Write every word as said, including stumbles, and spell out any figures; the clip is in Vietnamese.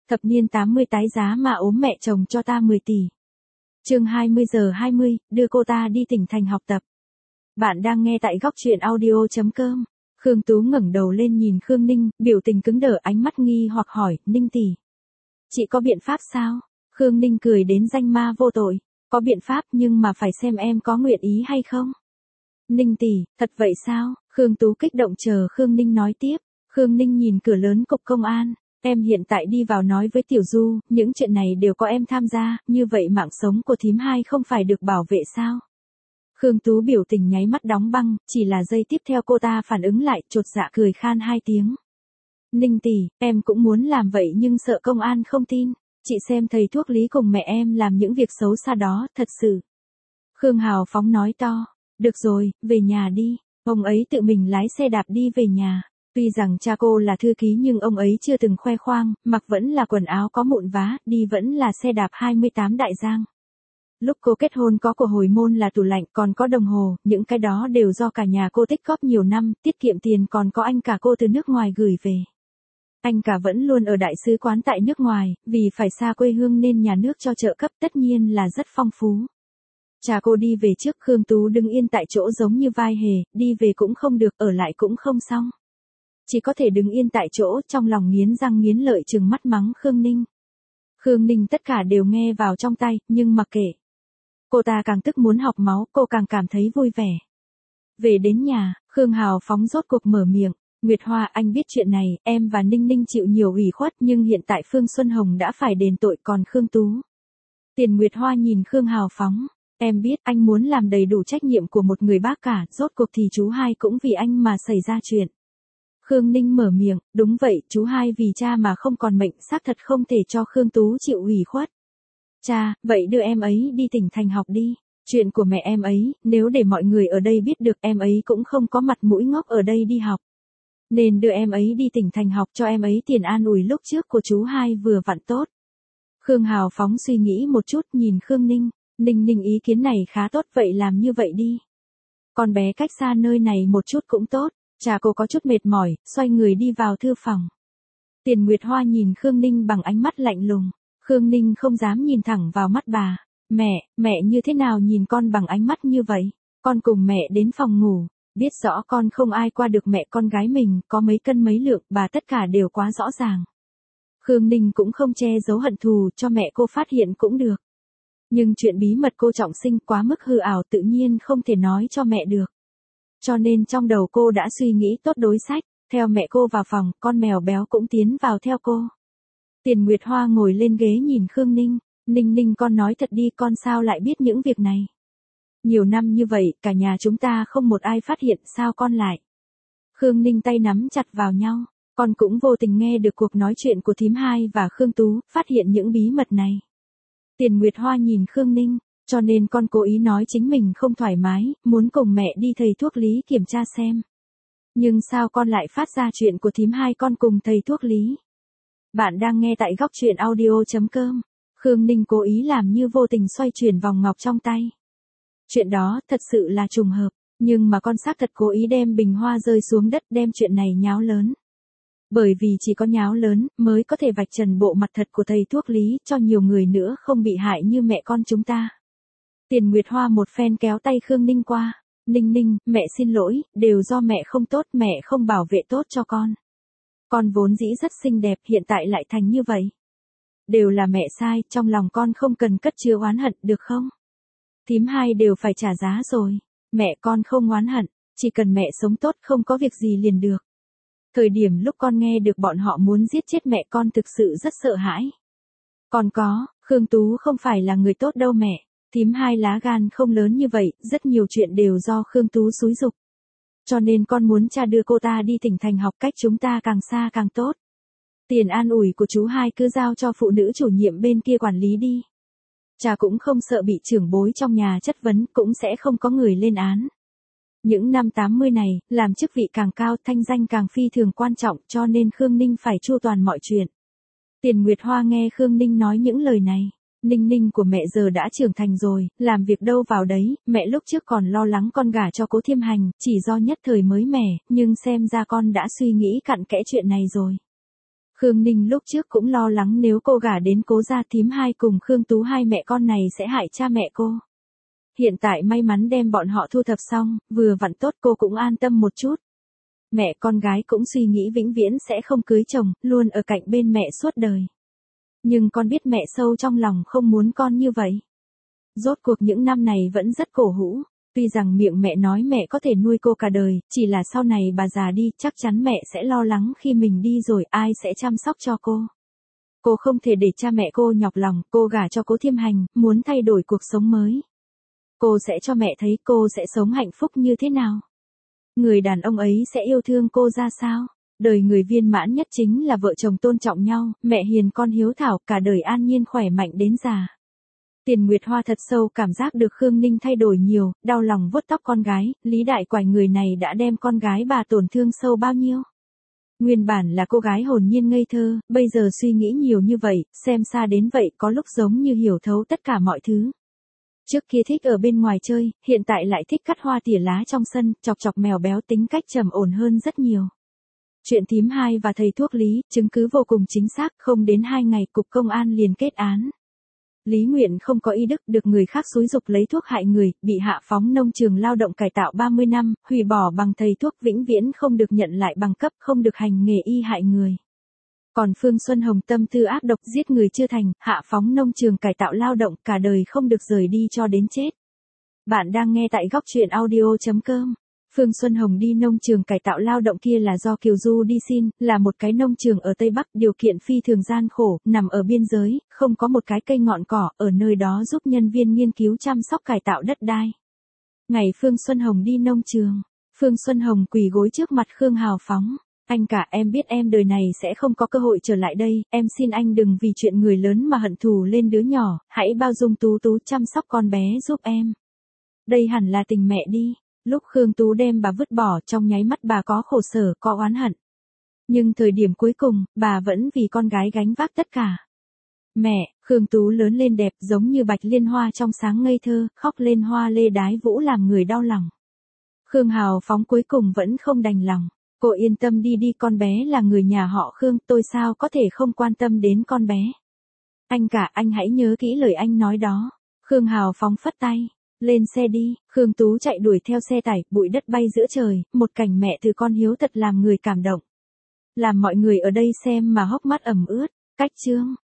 Thập niên tám mươi tái giá mà ốm mẹ chồng cho ta mười tỷ. Chương hai mươi giờ hai mươi, đưa cô ta đi tỉnh thành học tập. Bạn đang nghe tại góc truyện audio chấm com. Khương Tú ngẩng đầu lên nhìn Khương Ninh, biểu tình cứng đờ, ánh mắt nghi hoặc hỏi, Ninh tỷ, chị có biện pháp sao? Khương Ninh cười đến danh ma vô tội, có biện pháp nhưng mà phải xem em có nguyện ý hay không. Ninh tỷ, thật vậy sao? Khương Tú kích động chờ Khương Ninh nói tiếp. Khương Ninh nhìn cửa lớn cục công an, em hiện tại đi vào nói với Tiểu Du, những chuyện này đều có em tham gia, như vậy mạng sống của thím hai không phải được bảo vệ sao? Khương Tú biểu tình nháy mắt đóng băng, chỉ là giây tiếp theo cô ta phản ứng lại, chột dạ cười khan hai tiếng. Ninh tỷ, em cũng muốn làm vậy nhưng sợ công an không tin, chị xem thầy thuốc Lý cùng mẹ em làm những việc xấu xa đó, thật sự. Khương Hào Phóng nói to, được rồi, về nhà đi, ông ấy tự mình lái xe đạp đi về nhà. Tuy rằng cha cô là thư ký nhưng ông ấy chưa từng khoe khoang, mặc vẫn là quần áo có mụn vá, đi vẫn là xe đạp hai mươi tám đại giang. Lúc cô kết hôn có của hồi môn là tủ lạnh, còn có đồng hồ, những cái đó đều do cả nhà cô tích góp nhiều năm, tiết kiệm tiền, còn có anh cả cô từ nước ngoài gửi về. Anh cả vẫn luôn ở đại sứ quán tại nước ngoài, vì phải xa quê hương nên nhà nước cho trợ cấp, tất nhiên là rất phong phú. Cha cô đi về trước, Khương Tú đứng yên tại chỗ giống như vai hề, đi về cũng không được, ở lại cũng không xong. Chỉ có thể đứng yên tại chỗ, trong lòng nghiến răng nghiến lợi trừng mắt mắng Khương Ninh. Khương Ninh tất cả đều nghe vào trong tay, nhưng mặc kệ. Cô ta càng tức muốn học máu, cô càng cảm thấy vui vẻ. Về đến nhà, Khương Hào Phóng rốt cuộc mở miệng. Nguyệt Hoa, anh biết chuyện này, em và Ninh Ninh chịu nhiều ủy khuất nhưng hiện tại Phương Xuân Hồng đã phải đền tội, còn Khương Tú. Tiền Nguyệt Hoa nhìn Khương Hào Phóng. Em biết anh muốn làm đầy đủ trách nhiệm của một người bác cả, rốt cuộc thì chú hai cũng vì anh mà xảy ra chuyện. Khương Ninh mở miệng, đúng vậy, chú hai vì cha mà không còn mệnh, xác thật không thể cho Khương Tú chịu ủy khuất. Cha, vậy đưa em ấy đi tỉnh thành học đi. Chuyện của mẹ em ấy, nếu để mọi người ở đây biết được, em ấy cũng không có mặt mũi ngốc ở đây đi học. Nên đưa em ấy đi tỉnh thành học, cho em ấy tiền an ủi lúc trước của chú hai vừa vặn tốt. Khương Hào Phóng suy nghĩ một chút, nhìn Khương Ninh. Ninh Ninh ý kiến này khá tốt, vậy làm như vậy đi. Con bé cách xa nơi này một chút cũng tốt. Cha cô có chút mệt mỏi, xoay người đi vào thư phòng. Tiền Nguyệt Hoa nhìn Khương Ninh bằng ánh mắt lạnh lùng. Khương Ninh không dám nhìn thẳng vào mắt bà. Mẹ, mẹ như thế nào nhìn con bằng ánh mắt như vậy? Con cùng mẹ đến phòng ngủ, biết rõ con không ai qua được mẹ con gái mình, có mấy cân mấy lượng, bà tất cả đều quá rõ ràng. Khương Ninh cũng không che giấu hận thù, cho mẹ cô phát hiện cũng được. Nhưng chuyện bí mật cô trọng sinh quá mức hư ảo, tự nhiên không thể nói cho mẹ được. Cho nên trong đầu cô đã suy nghĩ tốt đối sách, theo mẹ cô vào phòng, con mèo béo cũng tiến vào theo cô. Tiền Nguyệt Hoa ngồi lên ghế nhìn Khương Ninh, Ninh Ninh con nói thật đi, con sao lại biết những việc này? Nhiều năm như vậy, cả nhà chúng ta không một ai phát hiện, sao con lại? Khương Ninh tay nắm chặt vào nhau, con cũng vô tình nghe được cuộc nói chuyện của thím hai và Khương Tú, phát hiện những bí mật này. Tiền Nguyệt Hoa nhìn Khương Ninh. Cho nên con cố ý nói chính mình không thoải mái, muốn cùng mẹ đi thầy thuốc Lý kiểm tra xem. Nhưng sao con lại phát ra chuyện của thím hai con cùng thầy thuốc Lý? Bạn đang nghe tại góc truyện audio chấm com. Khương Ninh cố ý làm như vô tình xoay chuyển vòng ngọc trong tay. Chuyện đó thật sự là trùng hợp, nhưng mà con xác thật cố ý đem bình hoa rơi xuống đất, đem chuyện này nháo lớn. Bởi vì chỉ có nháo lớn mới có thể vạch trần bộ mặt thật của thầy thuốc Lý, cho nhiều người nữa không bị hại như mẹ con chúng ta. Tiền Nguyệt Hoa một phen kéo tay Khương Ninh qua. Ninh Ninh, mẹ xin lỗi, đều do mẹ không tốt, mẹ không bảo vệ tốt cho con. Con vốn dĩ rất xinh đẹp, hiện tại lại thành như vậy. Đều là mẹ sai, trong lòng con không cần cất chứa oán hận, được không? Thím hai đều phải trả giá rồi. Mẹ con không oán hận, chỉ cần mẹ sống tốt, không có việc gì liền được. Thời điểm lúc con nghe được bọn họ muốn giết chết mẹ con thực sự rất sợ hãi. Còn có, Khương Tú không phải là người tốt đâu mẹ. Thím hai lá gan không lớn như vậy, rất nhiều chuyện đều do Khương Tú xúi giục. Cho nên con muốn cha đưa cô ta đi tỉnh thành học, cách chúng ta càng xa càng tốt. Tiền an ủi của chú hai cứ giao cho phụ nữ chủ nhiệm bên kia quản lý đi. Cha cũng không sợ bị trưởng bối trong nhà chất vấn, cũng sẽ không có người lên án. Những năm tám mươi này, làm chức vị càng cao, thanh danh càng phi thường quan trọng, cho nên Khương Ninh phải chu toàn mọi chuyện. Tiền Nguyệt Hoa nghe Khương Ninh nói những lời này. Ninh Ninh của mẹ giờ đã trưởng thành rồi, làm việc đâu vào đấy, mẹ lúc trước còn lo lắng con gả cho Cố Thiêm Hành, chỉ do nhất thời mới mẻ, nhưng xem ra con đã suy nghĩ cặn kẽ chuyện này rồi. Khương Ninh lúc trước cũng lo lắng nếu cô gả đến Cố gia thím hai cùng Khương Tú hai mẹ con này sẽ hại cha mẹ cô. Hiện tại may mắn đem bọn họ thu thập xong, vừa vặn tốt cô cũng an tâm một chút. Mẹ con gái cũng suy nghĩ vĩnh viễn sẽ không cưới chồng, luôn ở cạnh bên mẹ suốt đời. Nhưng con biết mẹ sâu trong lòng không muốn con như vậy. Rốt cuộc những năm này vẫn rất cổ hủ. Tuy rằng miệng mẹ nói mẹ có thể nuôi cô cả đời, chỉ là sau này bà già đi, chắc chắn mẹ sẽ lo lắng khi mình đi rồi ai sẽ chăm sóc cho cô. Cô không thể để cha mẹ cô nhọc lòng, cô gả cho Cố Thiêm Hành, muốn thay đổi cuộc sống mới. Cô sẽ cho mẹ thấy cô sẽ sống hạnh phúc như thế nào. Người đàn ông ấy sẽ yêu thương cô ra sao. Đời người viên mãn nhất chính là vợ chồng tôn trọng nhau, mẹ hiền con hiếu thảo, cả đời an nhiên khỏe mạnh đến già. Tiền Nguyệt Hoa thật sâu cảm giác được Khương Ninh thay đổi nhiều, đau lòng vuốt tóc con gái, Lý Đại Quải người này đã đem con gái bà tổn thương sâu bao nhiêu. Nguyên bản là cô gái hồn nhiên ngây thơ, bây giờ suy nghĩ nhiều như vậy, xem xa đến vậy có lúc giống như hiểu thấu tất cả mọi thứ. Trước kia thích ở bên ngoài chơi, hiện tại lại thích cắt hoa tỉa lá trong sân, chọc chọc mèo béo, tính cách trầm ổn hơn rất nhiều. Chuyện thím hai và thầy thuốc Lý, chứng cứ vô cùng chính xác, không đến hai ngày cục công an liền kết án. Lý Nguyện không có y đức, được người khác xúi dục lấy thuốc hại người, bị hạ phóng nông trường lao động cải tạo ba mươi năm, hủy bỏ bằng thầy thuốc, vĩnh viễn không được nhận lại bằng cấp, không được hành nghề y hại người. Còn Phương Xuân Hồng tâm tư ác độc, giết người chưa thành, hạ phóng nông trường cải tạo lao động, cả đời không được rời đi cho đến chết. Bạn đang nghe tại góc truyện audio chấm com. Phương Xuân Hồng đi nông trường cải tạo lao động kia là do Kiều Du đi xin, là một cái nông trường ở Tây Bắc, điều kiện phi thường gian khổ, nằm ở biên giới, không có một cái cây ngọn cỏ, ở nơi đó giúp nhân viên nghiên cứu chăm sóc cải tạo đất đai. Ngày Phương Xuân Hồng đi nông trường, Phương Xuân Hồng quỳ gối trước mặt Khương Hào Phóng. Anh cả, em biết em đời này sẽ không có cơ hội trở lại đây, em xin anh đừng vì chuyện người lớn mà hận thù lên đứa nhỏ, hãy bao dung Tú Tú chăm sóc con bé giúp em. Đây hẳn là tình mẹ đi. Lúc Khương Tú đem bà vứt bỏ, trong nháy mắt bà có khổ sở, có oán hận. Nhưng thời điểm cuối cùng, bà vẫn vì con gái gánh vác tất cả. Mẹ, Khương Tú lớn lên đẹp giống như bạch liên hoa trong sáng ngây thơ, khóc lên hoa lê đái vũ làm người đau lòng. Khương Hào Phóng cuối cùng vẫn không đành lòng. Cô yên tâm đi đi, con bé là người nhà họ Khương, tôi sao có thể không quan tâm đến con bé. Anh cả, anh hãy nhớ kỹ lời anh nói đó. Khương Hào Phóng phất tay. Lên xe đi, Khương Tú chạy đuổi theo xe tải, bụi đất bay giữa trời, một cảnh mẹ từ con hiếu thật làm người cảm động. Làm mọi người ở đây xem mà hốc mắt ẩm ướt. Cách chương